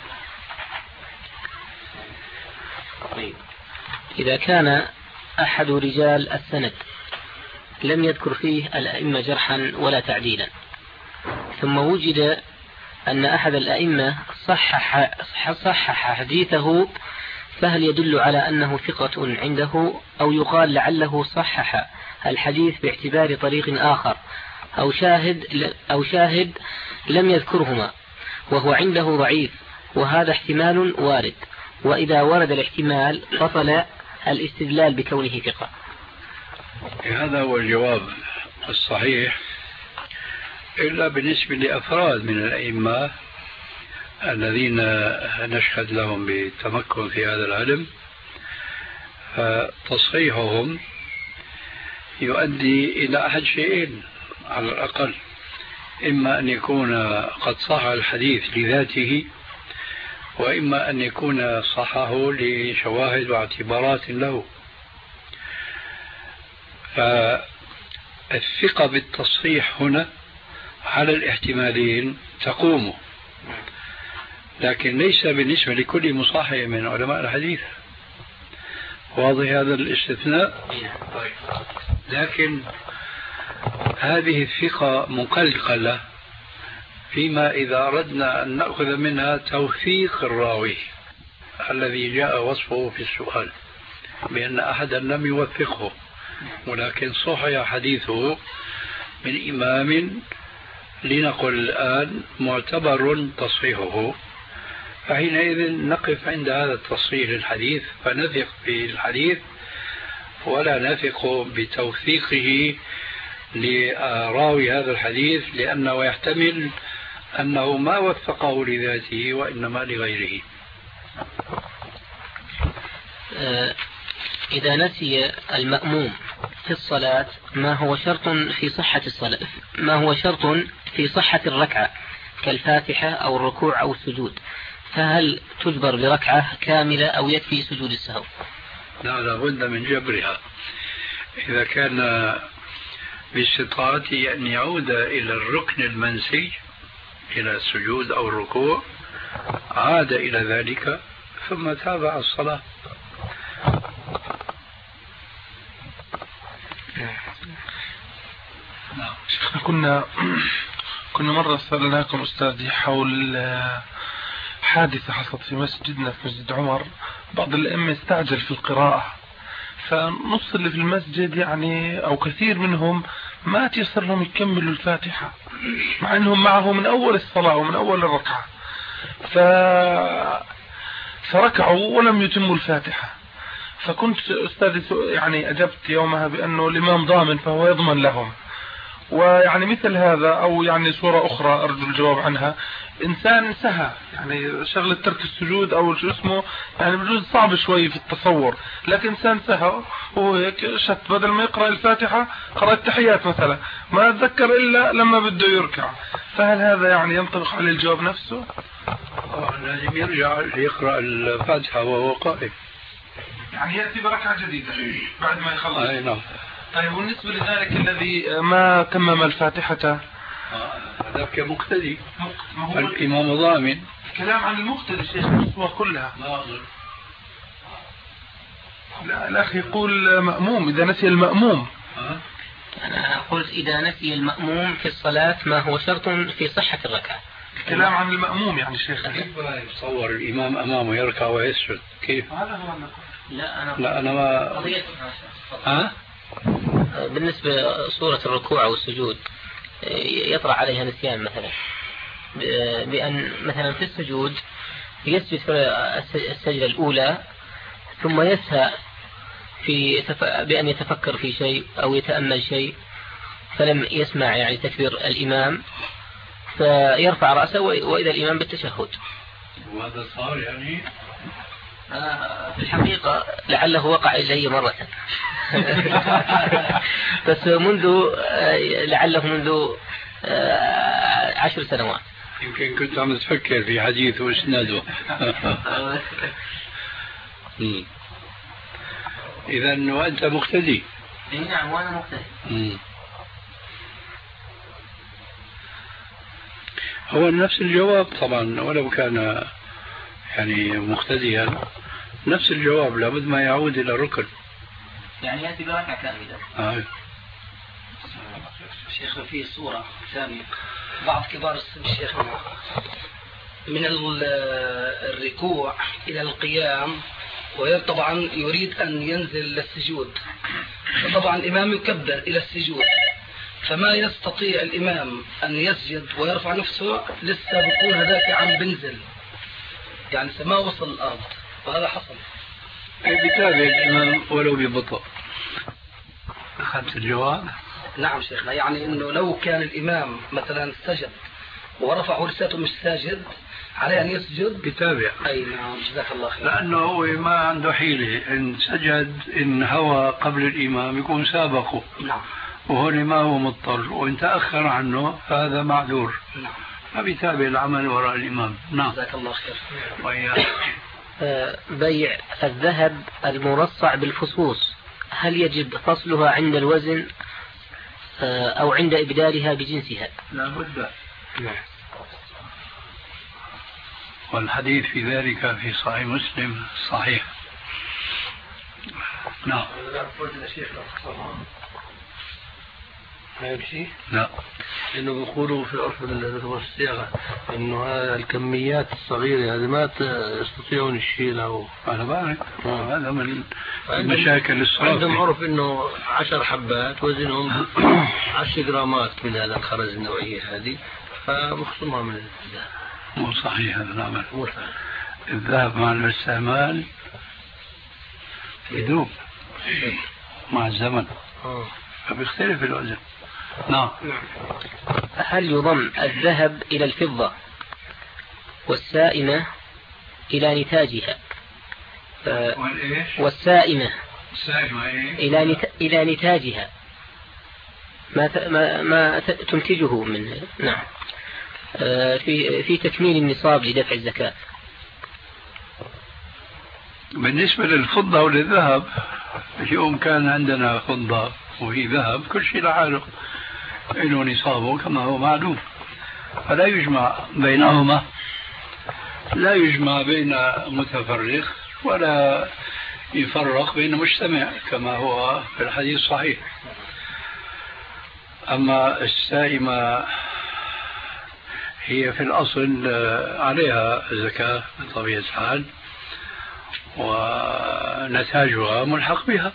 إذا كان أحد رجال السند لم يذكر فيه الأئمة جرحا ولا تعديلا، ثم وجد أن أحد الأئمة صحح, صحح حديثه، فهل يدل على أنه ثقة عنده، أو يقال لعله صحح الحديث باعتبار طريق آخر، أو شاهد, أو شاهد لم يذكرهما وهو عنده ضعيف، وهذا احتمال وارد، وإذا ورد الاحتمال بطل الاستدلال بكونه ثقة؟ هذا هو الجواب الصحيح، إلا بالنسبة لأفراد من الأئمة الذين نشهد لهم بالتمكن في هذا العلم، فتصحيحهم يؤدي إلى أحد شيئين على الأقل: إما أن يكون قد صح الحديث لذاته، وإما أن يكون صحه لشواهد واعتبارات له. فالثقة بالتصحيح هنا على الاحتمالين تقوم، لكن ليس بالنسبة لكل مصحح من علماء الحديث. واضح هذا الاستثناء؟ طيب. لكن هذه الثقة مقلقلة فيما إذا أردنا أن نأخذ منها توثيق الراوي الذي جاء وصفه في السؤال بأن أحدا لم يوثقه، ولكن صحح حديثه من إمام لنقل الآن معتبر تصحيحه، فحينئذ نقف عند هذا التصحيح للحديث فنثق بالحديث، ولا نثق بتوثيقه لراوي هذا الحديث، لأنه يحتمل أنه ما وثقه لذاته وإنما لغيره. إذا نسي المأموم في الصلاة ما هو شرط في صحة الصلاة، ما هو شرط في صحة الركعة كالفاتحة أو الركوع أو السجود، فهل تجبر بركعة كاملة أو يكفي سجود السهو؟ لا، لابد من جبرها. إذا كان باستطاعته أن يعود إلى الركن المنسي إلى السجود أو الركوع عاد إلى ذلك ثم تابع الصلاة. شيخنا كنا كنا مرة سألناكم أستاذي حول حادثة حصلت في مسجدنا في مسجد عمر. بعض الأئمة استعجل في القراءة، فنص اللي في المسجد يعني أو كثير منهم ما تيسر لهم يكملوا الفاتحة مع أنهم معه من أول الصلاة ومن أول الركعة، ف... فركعوا ولم يتموا الفاتحة. فكنت أستاذي يعني أجبت يومها بأنه الإمام ضامن فهو يضمن لهم. ويعني مثل هذا أو يعني صورة أخرى أرجو الجواب عنها: إنسان سهى يعني شغلة ترك السجود أو شو اسمه، يعني بجوز صعب شوي في التصور، لكن إنسان سهى وهو هيك شت بدل ما يقرأ الفاتحة قرأ التحيات مثلا، ما أتذكر إلا لما بده يركع، فهل هذا يعني ينطبق على الجواب نفسه؟ لازم يرجع يقرأ الفاتحة وهو قائم، يعني يأتي بركعة جديدة بعد ما يخلص. أي نعم. طيب بالنسبة لذلك الذي ما تمم الفاتحة هذا كمقتدي، الإمام ضامن. كلام عن المقتدي شيخ الصور كلها. لا الأخ يقول مأموم إذا نسي المأموم. أنا قلت إذا نسي المأموم في الصلاة ما هو شرط في صحة الركعة. الكلام عن المأموم يعني شيخ. كيف يتصور الإمام أمامه يركع ويسجد؟ كيف؟ هذا هو أنا لا أنا لا أنا ما ها؟ بالنسبة صورة الركوع والسجود يطرأ عليها نسيان مثلا، بأن مثلا في السجود يسجد في السجدة الأولى ثم يسهى في بأن يتفكر في شيء أو يتأمل شيء فلم يسمع يعني تكبير الإمام فيرفع رأسه وإذا الإمام بالتشهد. وهذا صار يعني آه في الحقيقة لعله وقع إلي مرة بس منذ آه لعله منذ آه عشر سنوات. يمكن كنت عم تفكر في حديث واسناده. إذا وأنت مقتدي. اي نعم وانا مقتدي. هو نفس الجواب طبعا ولو كان يعني مقتديا نفس الجواب لابد ما يعود إلى الركن. يعني يأتي بركعة كاملة. آه. شيخنا في صورة ثانية بعض كبار السن شيخنا من الركوع إلى القيام وطبعا يريد أن ينزل للسجود، فطبعا الإمام يكبر إلى السجود فما يستطيع الإمام أن يسجد ويرفع نفسه، لسه بيكون هذاك عم بنزل يعني ما وصل الأرض، وهذا حصل. بتابع الإمام ولو ببطء. أخذت الجواب؟ نعم شيخنا، يعني إنه لو كان الإمام مثلا سجد ورفع لساته مش ساجد عليه أن يسجد بتابع. أي نعم جزاك الله خير. لأنه هو ما عنده حيلة، إن سجد إن هوى قبل الإمام يكون سابقه. نعم. وهون ما هو مضطر وإن تأخر عنه فهذا معذور. نعم. فبيتابع العمل وراء الإمام. نعم. جزاك الله خير. وإياه. بيع الذهب المرصع بالفصوص هل يجب فصلها عند الوزن أو عند إبدالها بجنسها؟ لا بد. والحديث في ذلك في صحيح مسلم صحيح. نعم. ما يمشي؟ لا. لأنه بيقولوا في العرف الصياغة إنه هذه الكميات الصغيرة هذه ما يستطيعون يشيلها. أنا بعرف هذا من المشاكل الصغيرة. عندهم عرف إنه عشر حبات وزنهم عشر جرامات من هذا الخرز النوعية هذه، فمخصومها من الذهب. مو صحيح هذا العمل. مو صحيح. الذهب مع الاستعمال يذوب مع الزمن فبيختلف الوزن. نعم. هل يضم الذهب إلى الفضة والسائمة إلى نتاجها؟ والسائمة إلى نت... إلى نتاجها ما ت... ما, ما ت... تنتجه من. نعم. في في تكميل النصاب لدفع الزكاة. بالنسبة للفضة وللذهب يوم كان عندنا فضة وهي ذهب كل شيء لحاله له نصابه كما هو معلوم، فلا يجمع بينهما، لا يجمع بين متفرق ولا يفرق بين مجتمع كما هو في الحديث الصحيح. أما السائمة هي في الأصل عليها زكاة بطبيعة الحال ونتاجها ملحق بها.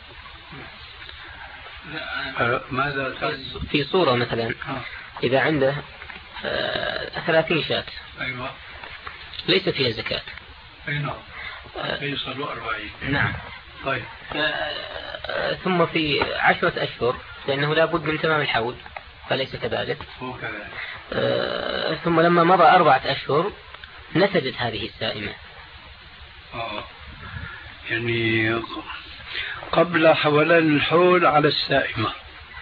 ماذا في صورة مثلا إذا عنده ثلاثين شاة أيوة ليس فيها زكاة. أي نعم يصلوا أربعين. نعم. طيب. ثم في عشرة أشهر لأنه لا بد من تمام الحول فليس كذلك. هو كذلك. آه ثم لما مضى أربعة أشهر نتجت هذه السائمة. آه. يعني قبل حولان الحول على السائمة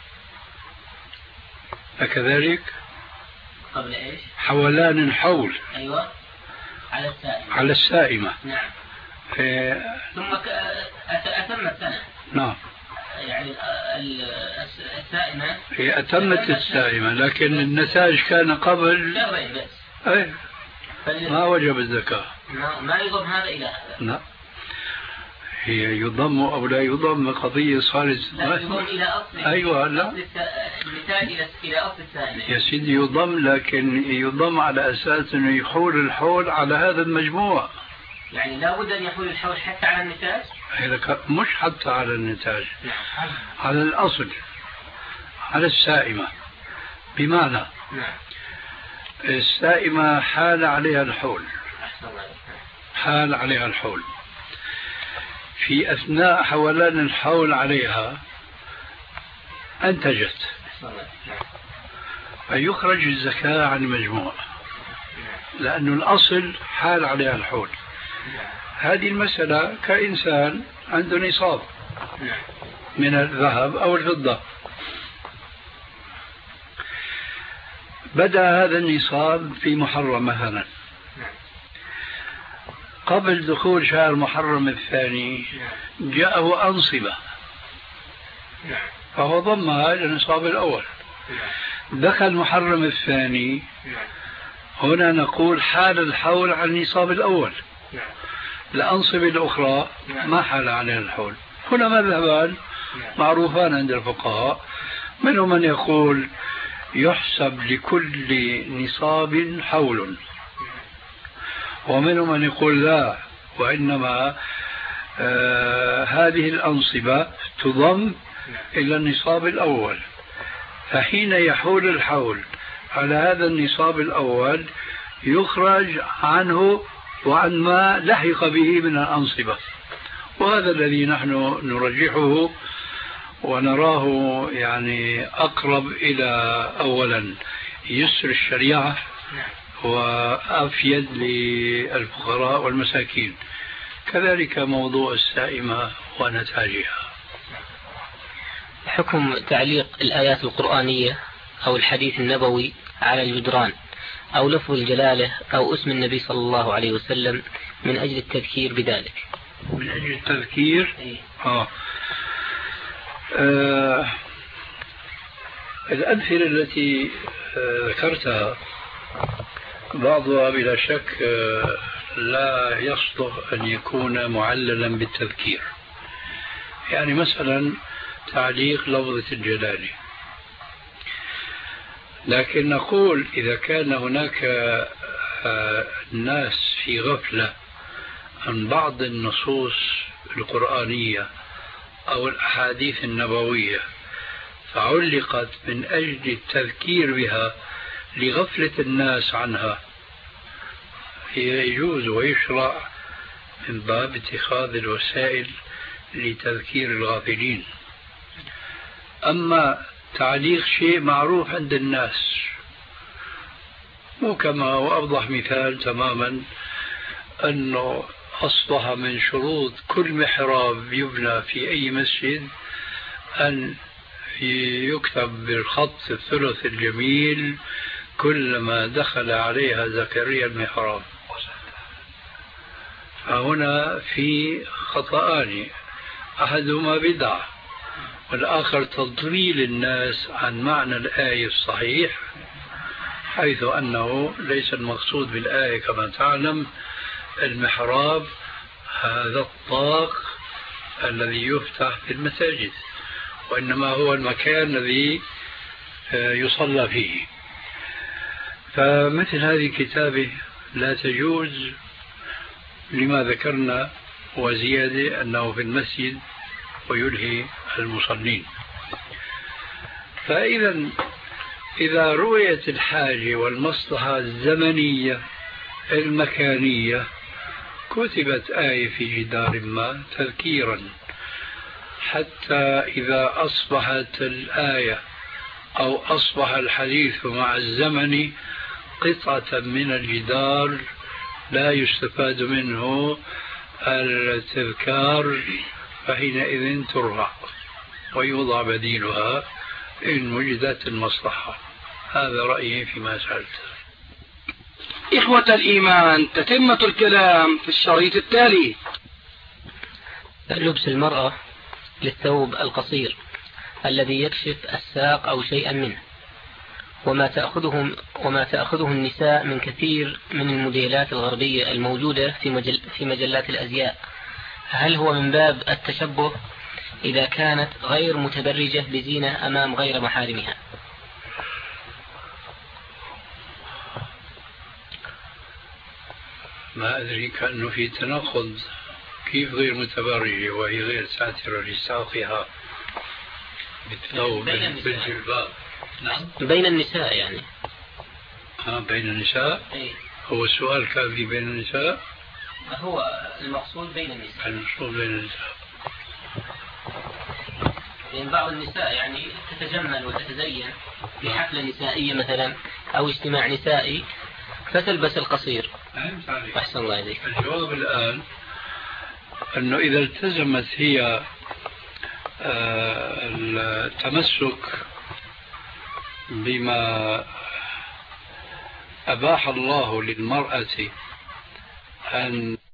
أكذلك؟ قبل إيش؟ حولان الحول. أيوة على السائمة. على السائمة. نعم. إيه. ثم أتم السنة. نعم. يعني السائمة هي أتمت السائمة لكن النتاج كان قبل شهرين بس. أي ما وجب الزكاة. ما, ما يضم هذا إلى هذا. لا هي يضم أو لا يضم قضية صارت. لا يضم إلى أصل. أيوة لا. النتاج إلى أصل السائمة. يا سيدي يضم لكن يضم على أساس إنه يحول الحول على هذا المجموع. يعني لا بد أن يحول الحول حتى على النتاج. مش حتى على النتاج. على الأصل على السائمة بمعنى نعم. السائمة حال عليها الحول حال عليها الحول في أثناء حولان الحول عليها أنتجت فيخرج الزكاة عن المجموع لأن الأصل حال عليها الحول. هذه المسألة كإنسان عنده نصاب من الذهب أو الفضة، بدأ هذا النصاب في محرم مثلا، قبل دخول شهر محرم الثاني جاءه أنصبة فهو ضمها إلى النصاب الأول. دخل محرم الثاني، هنا نقول حال الحول عن النصاب الأول، الأنصبة الأخرى ما حال عليها الحول. هنا مذهبان معروفان عند الفقهاء، منهم من يقول يحسب لكل نصاب حول، ومنهم من يقول لا، وإنما آه هذه الأنصبة تضم إلى النصاب الأول، فحين يحول الحول على هذا النصاب الأول يخرج عنه وعن ما لحق به من الأنصبة. وهذا الذي نحن نرجحه ونراه يعني أقرب إلى أولا يسر الشريعة وأفيد للفقراء والمساكين، كذلك موضوع السائمة ونتاجها. حكم تعليق الآيات القرآنية أو الحديث النبوي على الجدران أو لفظ الجلالة أو اسم النبي صلى الله عليه وسلم من أجل التذكير بذلك. من أجل التذكير آه. آه. الأمثلة التي آه ذكرتها بعضها بلا شك آه لا يصلح أن يكون معللا بالتذكير. يعني مثلا تعليق لفظة الجلالة، لكن نقول إذا كان هناك آه ناس في غفلة عن بعض النصوص القرآنية أو الأحاديث النبوية فعلقت من أجل التذكير بها لغفلة الناس عنها، يجوز ويشرع من باب اتخاذ الوسائل لتذكير الغافلين. أما تعليق شيء معروف عند الناس، مو كما وأوضح مثال تماما أنه أصبح من شروط كل محراب يبنى في أي مسجد أن يكتب بالخط الثلث الجميل كلما دخل عليها زكريا المحراب. فهنا في خطأان، أحدهما بدعة والآخر تضليل الناس عن معنى الآية الصحيح، حيث أنه ليس المقصود بالآية كما تعلم المحراب هذا الطاق الذي يفتح في المساجد، وإنما هو المكان الذي يصلى فيه. فمثل هذه الكتابة لا تجوز لما ذكرنا، وزيادة أنه في المسجد ويلهي المصلين. فإذا إذا رؤيت الحاجة والمصلحة الزمنية المكانية كتبت آية في جدار ما تذكيرا، حتى إذا أصبحت الآية أو أصبح الحديث مع الزمن قطعة من الجدار لا يستفاد منه التذكار، فحينئذ ترفع ويوضع بديلها إن وجدت المصلحة. هذا رأيي فيما سألت. إخوة الإيمان، تتمة الكلام في الشريط التالي. لبس المرأة للثوب القصير الذي يكشف الساق أو شيئا منه، وما تأخذه وما تأخذه النساء من كثير من الموديلات الغربية الموجودة في مجل في مجلات الأزياء، هل هو من باب التشبه إذا كانت غير متبرجة بزينة أمام غير محارمها؟ ما أدري، كأنه في تناقض. كيف غير متبرجة وهي غير ساترة لساقها بالثوب بالجلباب؟ نعم، بين النساء يعني. ها بين النساء؟ أي. هو السؤال كان في بين النساء؟ هو المقصود بين النساء. المقصود بين النساء. لأن بعض النساء يعني تتجمل وتتزين في حفلة نسائية مثلا أو اجتماع نسائي فتلبس القصير. أحسن الله إليك. الجواب الآن أنه إذا التزمت هي التمسك بما أباح الله للمرأة أن